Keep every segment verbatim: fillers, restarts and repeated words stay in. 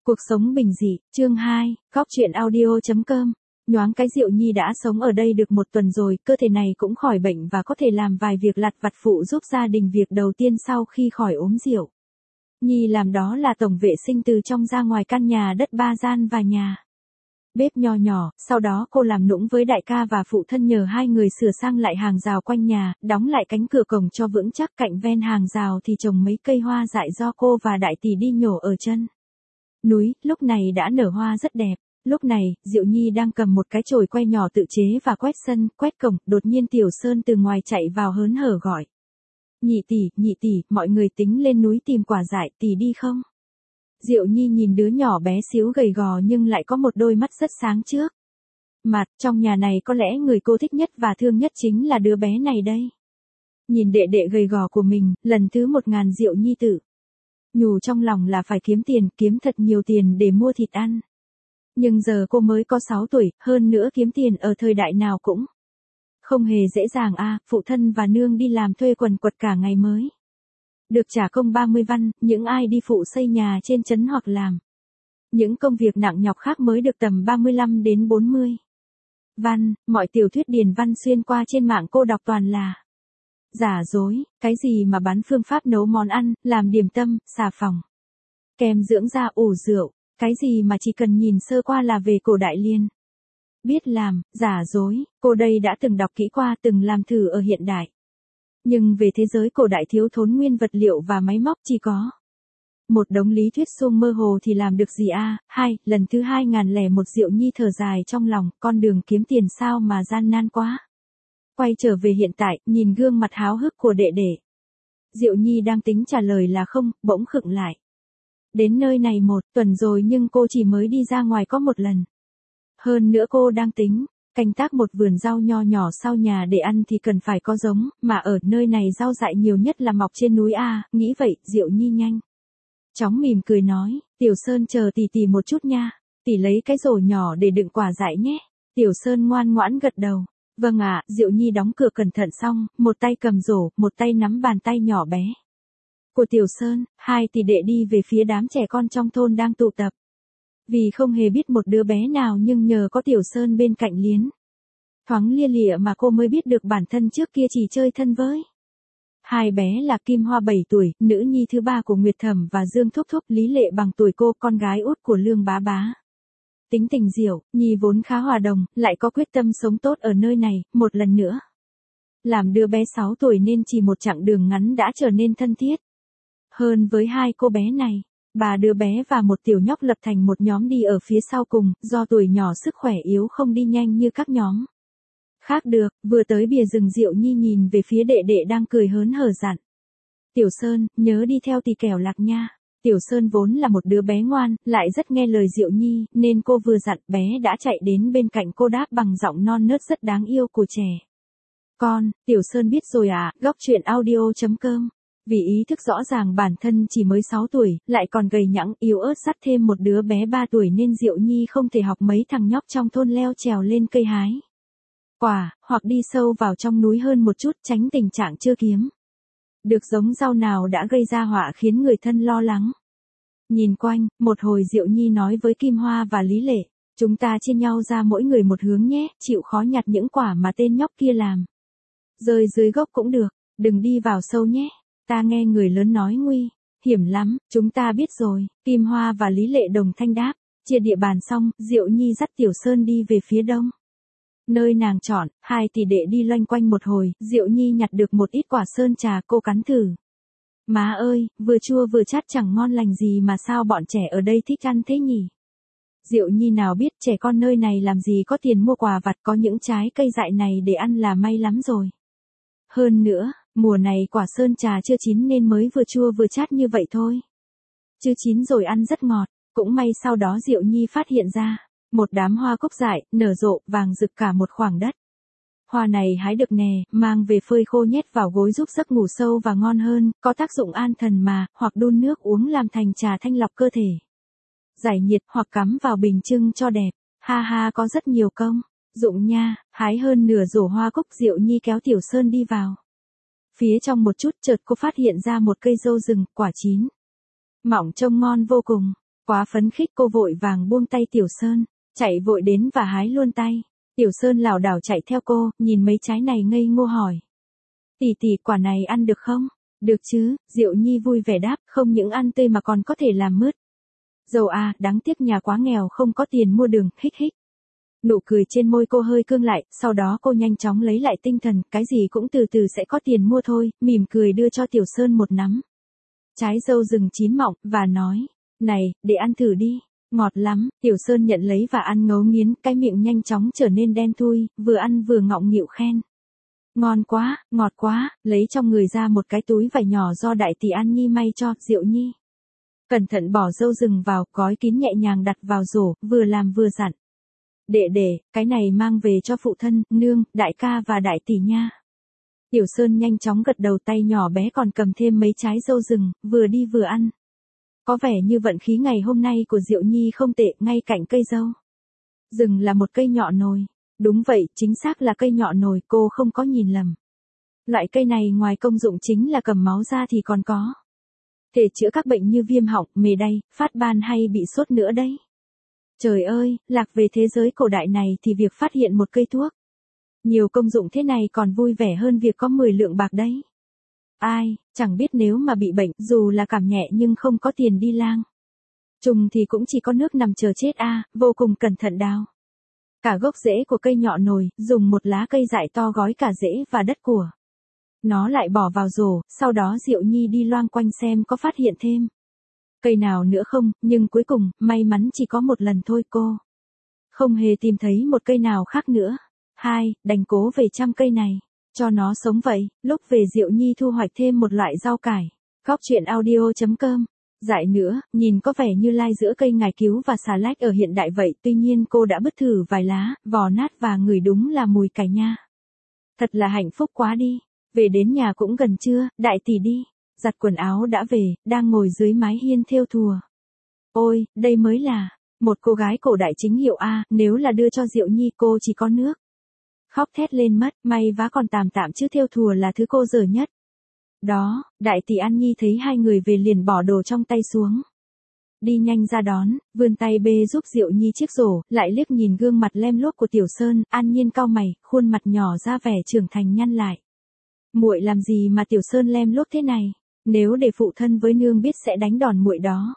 Cuộc sống bình dị, chương hai, góc truyện audio chấm com. Nhoáng cái Diệu Nhi đã sống ở đây được một tuần rồi, cơ thể này cũng khỏi bệnh và có thể làm vài việc lặt vặt phụ giúp gia đình. Việc đầu tiên sau khi khỏi ốm Diệu Nhi làm đó là tổng vệ sinh từ trong ra ngoài căn nhà đất ba gian và nhà bếp nho nhỏ, sau đó cô làm nũng với đại ca và phụ thân nhờ hai người sửa sang lại hàng rào quanh nhà, đóng lại cánh cửa cổng cho vững chắc. Cạnh ven hàng rào thì trồng mấy cây hoa dại do cô và đại tỷ đi nhổ ở chân núi, lúc này đã nở hoa rất đẹp. Lúc này, Diệu Nhi đang cầm một cái chổi que nhỏ tự chế và quét sân, quét cổng, đột nhiên Tiểu Sơn từ ngoài chạy vào hớn hở gọi. Nhị tỷ, nhị tỷ, mọi người tính lên núi tìm quả dại, tỷ đi không? Diệu Nhi nhìn đứa nhỏ bé xíu gầy gò nhưng lại có một đôi mắt rất sáng trước. Mặt, trong nhà này có lẽ người cô thích nhất và thương nhất chính là đứa bé này đây. Nhìn đệ đệ gầy gò của mình, lần thứ một ngàn Diệu Nhi tự nhủ trong lòng là phải kiếm tiền, kiếm thật nhiều tiền để mua thịt ăn. Nhưng giờ cô mới có sáu tuổi, hơn nữa kiếm tiền ở thời đại nào cũng không hề dễ dàng a, à, phụ thân và nương đi làm thuê quần quật cả ngày mới được trả công ba mươi văn, những ai đi phụ xây nhà trên trấn hoặc làm những công việc nặng nhọc khác mới được tầm ba mươi lăm đến bốn mươi văn. Mọi tiểu thuyết điền văn xuyên qua trên mạng cô đọc toàn là giả dối, cái gì mà bán phương pháp nấu món ăn, làm điểm tâm, xà phòng, kem dưỡng da, ủ rượu, cái gì mà chỉ cần nhìn sơ qua là về cổ đại liền biết làm, giả dối. Cô đây đã từng đọc kỹ qua, từng làm thử ở hiện đại. Nhưng về thế giới cổ đại thiếu thốn nguyên vật liệu và máy móc, chỉ có một đống lý thuyết suông mơ hồ thì làm được gì a? À? Hai, lần thứ hai ngàn lẻ một Diệu Nhi thở dài trong lòng, con đường kiếm tiền sao mà gian nan quá. Quay trở về hiện tại, nhìn gương mặt háo hức của đệ đệ, Diệu Nhi đang tính trả lời là không, bỗng khựng lại. Đến nơi này một tuần rồi nhưng cô chỉ mới đi ra ngoài có một lần. Hơn nữa cô đang tính canh tác một vườn rau nho nhỏ sau nhà để ăn thì cần phải có giống, mà ở nơi này rau dại nhiều nhất là mọc trên núi a. Nghĩ vậy, Diệu Nhi nhanh chóng mỉm cười nói, Tiểu Sơn chờ tỷ tỷ một chút nha, tỷ lấy cái rổ nhỏ để đựng quả dại nhé. Tiểu Sơn ngoan ngoãn gật đầu. Vâng ạ. Diệu Nhi đóng cửa cẩn thận xong, một tay cầm rổ, một tay nắm bàn tay nhỏ bé của Tiểu Sơn. Hai tỷ đệ đi về phía đám trẻ con trong thôn đang tụ tập. Vì không hề biết một đứa bé nào nhưng nhờ có Tiểu Sơn bên cạnh liến thoáng lia lịa mà cô mới biết được bản thân trước kia chỉ chơi thân với hai bé là Kim Hoa bảy tuổi, nữ nhi thứ ba của Nguyệt Thẩm, và Dương Thúc Thúc, Lý Lệ bằng tuổi cô, con gái út của Lương Bá Bá. Tính tình Diệu Nhi vốn khá hòa đồng, lại có quyết tâm sống tốt ở nơi này, một lần nữa làm đứa bé sáu tuổi nên chỉ một chặng đường ngắn đã trở nên thân thiết hơn với hai cô bé này. Bà đứa bé và một tiểu nhóc lập thành một nhóm đi ở phía sau cùng, do tuổi nhỏ sức khỏe yếu không đi nhanh như các nhóm khác được. Vừa tới bìa rừng, Diệu Nhi nhìn về phía đệ đệ đang cười hớn hở dặn. Tiểu Sơn, nhớ đi theo tỷ kẻo lạc nha. Tiểu Sơn vốn là một đứa bé ngoan, lại rất nghe lời Diệu Nhi, nên cô vừa dặn bé đã chạy đến bên cạnh cô đáp bằng giọng non nớt rất đáng yêu của trẻ con. Tiểu Sơn biết rồi ạ. À, góc truyện audio chấm com. Vì ý thức rõ ràng bản thân chỉ mới sáu tuổi, lại còn gầy nhẵng, yếu ớt, dắt thêm một đứa bé ba tuổi nên Diệu Nhi không thể học mấy thằng nhóc trong thôn leo trèo lên cây hái quả, hoặc đi sâu vào trong núi hơn một chút, tránh tình trạng chưa kiếm được giống rau nào đã gây ra họa khiến người thân lo lắng. Nhìn quanh, một hồi Diệu Nhi nói với Kim Hoa và Lý Lệ, chúng ta chia nhau ra mỗi người một hướng nhé, chịu khó nhặt những quả mà tên nhóc kia làm rơi dưới gốc cũng được, đừng đi vào sâu nhé. Ta nghe người lớn nói nguy hiểm lắm. Chúng ta biết rồi. Kim Hoa và Lý Lệ đồng thanh đáp. Chia địa bàn xong, Diệu Nhi dắt Tiểu Sơn đi về phía đông, nơi nàng chọn. Hai tỷ đệ đi loanh quanh một hồi, Diệu Nhi nhặt được một ít quả sơn trà, cô cắn thử. Má ơi, vừa chua vừa chát chẳng ngon lành gì mà sao bọn trẻ ở đây thích ăn thế nhỉ? Diệu Nhi nào biết trẻ con nơi này làm gì có tiền mua quà vặt, có những trái cây dại này để ăn là may lắm rồi. Hơn nữa, mùa này quả sơn trà chưa chín nên mới vừa chua vừa chát như vậy thôi. Chứ chín rồi ăn rất ngọt. Cũng may sau đó Diệu Nhi phát hiện ra một đám hoa cúc dại, nở rộ, vàng rực cả một khoảng đất. Hoa này hái được nè, mang về phơi khô nhét vào gối giúp giấc ngủ sâu và ngon hơn, có tác dụng an thần mà, hoặc đun nước uống làm thành trà thanh lọc cơ thể, giải nhiệt, hoặc cắm vào bình trưng cho đẹp. Ha ha, có rất nhiều công dụng nha. Hái hơn nửa rổ hoa cúc, Diệu Nhi kéo Tiểu Sơn đi vào phía trong một chút, chợt cô phát hiện ra một cây dâu rừng, quả chín mỏng trông ngon vô cùng. Quá phấn khích cô vội vàng buông tay Tiểu Sơn, chạy vội đến và hái luôn tay. Tiểu Sơn lảo đảo chạy theo cô, nhìn mấy trái này ngây ngô hỏi. Tỷ tỷ, quả này ăn được không? Được chứ, Diệu Nhi vui vẻ đáp, không những ăn tươi mà còn có thể làm mứt. Dầu à, đáng tiếc nhà quá nghèo không có tiền mua đường, hích hích. Nụ cười trên môi cô hơi cương lại, sau đó cô nhanh chóng lấy lại tinh thần, cái gì cũng từ từ sẽ có tiền mua thôi, mỉm cười đưa cho Tiểu Sơn một nắm. Trái dâu rừng chín mọng, và nói, này, để ăn thử đi, ngọt lắm. Tiểu Sơn nhận lấy và ăn ngấu nghiến, cái miệng nhanh chóng trở nên đen thui, vừa ăn vừa ngọng nghịu khen. Ngon quá, ngọt quá, lấy trong người ra một cái túi vải nhỏ do đại tỷ An Nhi may cho, Diệu Nhi. Cẩn thận bỏ dâu rừng vào, gói kín nhẹ nhàng đặt vào rổ, vừa làm vừa dặn. Đệ đệ, cái này mang về cho phụ thân, nương, đại ca và đại tỷ nha. Tiểu Sơn nhanh chóng gật đầu, tay nhỏ bé còn cầm thêm mấy trái dâu rừng, vừa đi vừa ăn. Có vẻ như vận khí ngày hôm nay của Diệu Nhi không tệ, ngay cạnh cây dâu rừng là một cây nhọ nồi. Đúng vậy, chính xác là cây nhọ nồi, cô không có nhìn lầm. Loại cây này ngoài công dụng chính là cầm máu ra thì còn có thể chữa các bệnh như viêm họng, mề đay, phát ban hay bị sốt nữa đấy. Trời ơi, lạc về thế giới cổ đại này thì việc phát hiện một cây thuốc nhiều công dụng thế này còn vui vẻ hơn việc có mười lượng bạc đấy. Ai, chẳng biết nếu mà bị bệnh, dù là cảm nhẹ nhưng không có tiền đi lang trùng thì cũng chỉ có nước nằm chờ chết a, à, vô cùng cẩn thận đào cả gốc rễ của cây nhọ nồi, dùng một lá cây dại to gói cả rễ và đất của nó lại bỏ vào rổ, sau đó Diệu Nhi đi loang quanh xem có phát hiện thêm cây nào nữa không, nhưng cuối cùng, may mắn chỉ có một lần thôi, cô không hề tìm thấy một cây nào khác nữa. Hai, đành cố về chăm cây này, cho nó sống vậy. Lúc về Diệu Nhi thu hoạch thêm một loại rau cải. Góc truyện audio chấm com. Dại nữa, nhìn có vẻ như lai giữa cây ngải cứu và xà lách ở hiện đại vậy, tuy nhiên cô đã bứt thử vài lá, vò nát và ngửi đúng là mùi cải nha. Thật là hạnh phúc quá đi. Về đến nhà cũng gần trưa, đại tỷ đi giặt quần áo đã về, đang ngồi dưới mái hiên thêu thùa. Ôi, đây mới là một cô gái cổ đại chính hiệu a, nếu là đưa cho Diệu Nhi cô chỉ có nước khóc thét lên mất, may vá còn tạm tạm chứ thêu thùa là thứ cô dở nhất. Đó, đại tỷ An Nhi thấy hai người về liền bỏ đồ trong tay xuống. Đi nhanh ra đón, vươn tay bê giúp Diệu Nhi chiếc rổ, lại liếc nhìn gương mặt lem luốc của Tiểu Sơn, An Nhiên cau mày, khuôn mặt nhỏ ra vẻ trưởng thành nhăn lại. Muội làm gì mà Tiểu Sơn lem luốc thế này? Nếu để phụ thân với nương biết sẽ đánh đòn muội đó.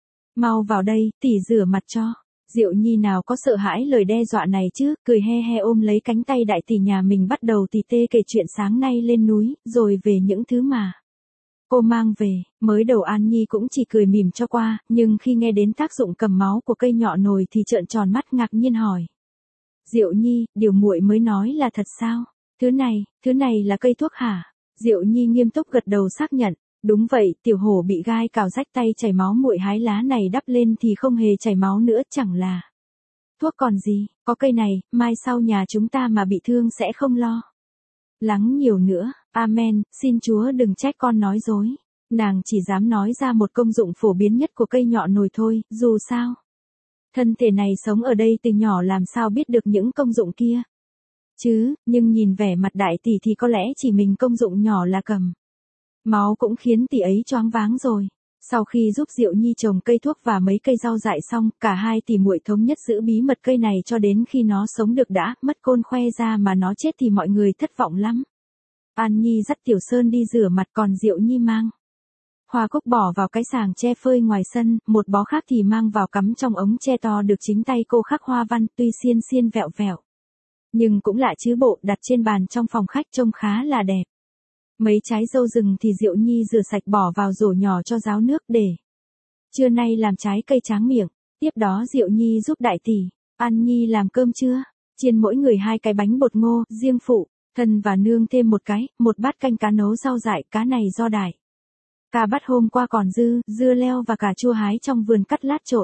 Mau vào đây, tỷ rửa mặt cho. Diệu Nhi nào có sợ hãi lời đe dọa này chứ, cười he he ôm lấy cánh tay đại tỷ nhà mình bắt đầu tì tê kể chuyện sáng nay lên núi, rồi về những thứ mà cô mang về. Mới đầu An Nhi cũng chỉ cười mỉm cho qua, nhưng khi nghe đến tác dụng cầm máu của cây nhọ nồi thì trợn tròn mắt ngạc nhiên hỏi. Diệu Nhi, điều muội mới nói là thật sao? Thứ này, thứ này là cây thuốc hả? Diệu Nhi nghiêm túc gật đầu xác nhận. Đúng vậy, tiểu hổ bị gai cào rách tay chảy máu, muội hái lá này đắp lên thì không hề chảy máu nữa, chẳng là thuốc còn gì, có cây này, mai sau nhà chúng ta mà bị thương sẽ không lo lắng nhiều nữa. Amen, xin Chúa đừng trách con nói dối. Nàng chỉ dám nói ra một công dụng phổ biến nhất của cây nhọ nồi thôi, dù sao thân thể này sống ở đây từ nhỏ làm sao biết được những công dụng kia chứ, nhưng nhìn vẻ mặt đại tỷ thì có lẽ chỉ mình công dụng nhỏ là cầm máu cũng khiến tỷ ấy choáng váng rồi. Sau khi giúp Diệu Nhi trồng cây thuốc và mấy cây rau dại xong, cả hai tỷ muội thống nhất giữ bí mật cây này cho đến khi nó sống được đã, mất côn khoe ra mà nó chết thì mọi người thất vọng lắm. An Nhi dắt Tiểu Sơn đi rửa mặt, còn Diệu Nhi mang hoa cúc bỏ vào cái sàng tre phơi ngoài sân, một bó khác thì mang vào cắm trong ống tre to được chính tay cô khắc hoa văn, tuy xiên xiên vẹo vẹo nhưng cũng lạ chứ bộ, đặt trên bàn trong phòng khách trông khá là đẹp. Mấy trái dâu rừng thì Diệu Nhi rửa sạch bỏ vào rổ nhỏ cho ráo nước để trưa nay làm trái cây tráng miệng. Tiếp đó Diệu Nhi giúp đại tỷ An Nhi làm cơm trưa, chiên mỗi người hai cái bánh bột ngô, riêng phụ thân và nương thêm một cái, một bát canh cá nấu rau dại, cá này do đại ca bắt hôm qua còn dư, dưa leo và cà chua hái trong vườn cắt lát trộn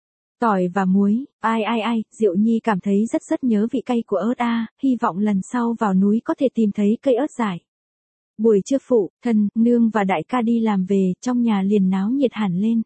tỏi và muối. Ai ai ai, Diệu Nhi cảm thấy rất rất nhớ vị cay của ớt a, hy vọng lần sau vào núi có thể tìm thấy cây ớt dại. Buổi trưa phụ, thân, nương và đại ca đi làm về, trong nhà liền náo nhiệt hẳn lên.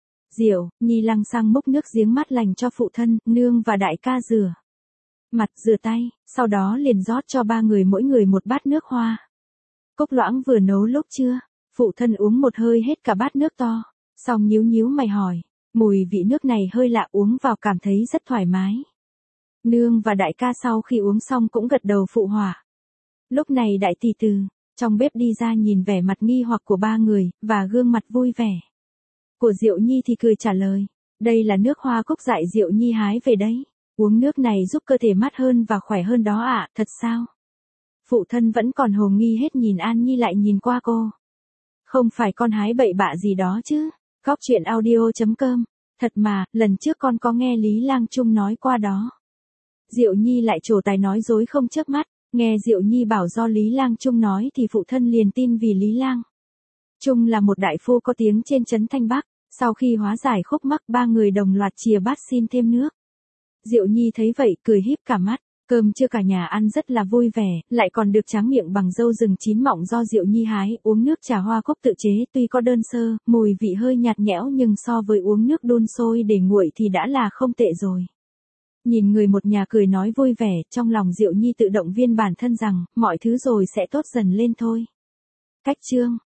Diệu Nhi lăng xăng múc nước giếng mát lành cho phụ thân, nương và đại ca rửa mặt rửa tay, sau đó liền rót cho ba người mỗi người một bát nước hoa cúc loãng vừa nấu lúc trưa. Phụ thân uống một hơi hết cả bát nước to, xong nhíu nhíu mày hỏi, Mùi vị nước này hơi lạ, uống vào cảm thấy rất thoải mái. Nương và đại ca sau khi uống xong cũng gật đầu phụ họa. Lúc này đại tỷ từ trong bếp đi ra nhìn vẻ mặt nghi hoặc của ba người, và gương mặt vui vẻ của Diệu Nhi thì cười trả lời. Đây là nước hoa cúc dại Diệu Nhi hái về đấy. Uống nước này giúp cơ thể mát hơn và khỏe hơn đó ạ, thật sao? Phụ thân vẫn còn hồ nghi hết, nhìn An Nhi lại nhìn qua cô. Không phải con hái bậy bạ gì đó chứ? Cóc truyện audio chấm com. Thật mà, lần trước con có nghe Lý Lang Trung nói qua đó. Diệu Nhi lại trổ tài nói dối không chớp mắt. Nghe Diệu Nhi bảo do Lý Lang Trung nói thì phụ thân liền tin, vì Lý Lang Trung là một đại phu có tiếng trên trấn Thanh Bắc. Sau khi hóa giải khúc mắc, ba người đồng loạt chìa bát xin thêm nước. Diệu Nhi thấy vậy cười híp cả mắt. Cơm trưa cả nhà ăn rất là vui vẻ, lại còn được tráng miệng bằng dâu rừng chín mọng do Diệu Nhi hái. Uống nước trà hoa cúc tự chế tuy có đơn sơ, mùi vị hơi nhạt nhẽo, nhưng so với uống nước đun sôi để nguội thì đã là không tệ rồi. Nhìn người một nhà cười nói vui vẻ, trong lòng Diệu Nhi tự động viên bản thân rằng, mọi thứ rồi sẽ tốt dần lên thôi. Cách chương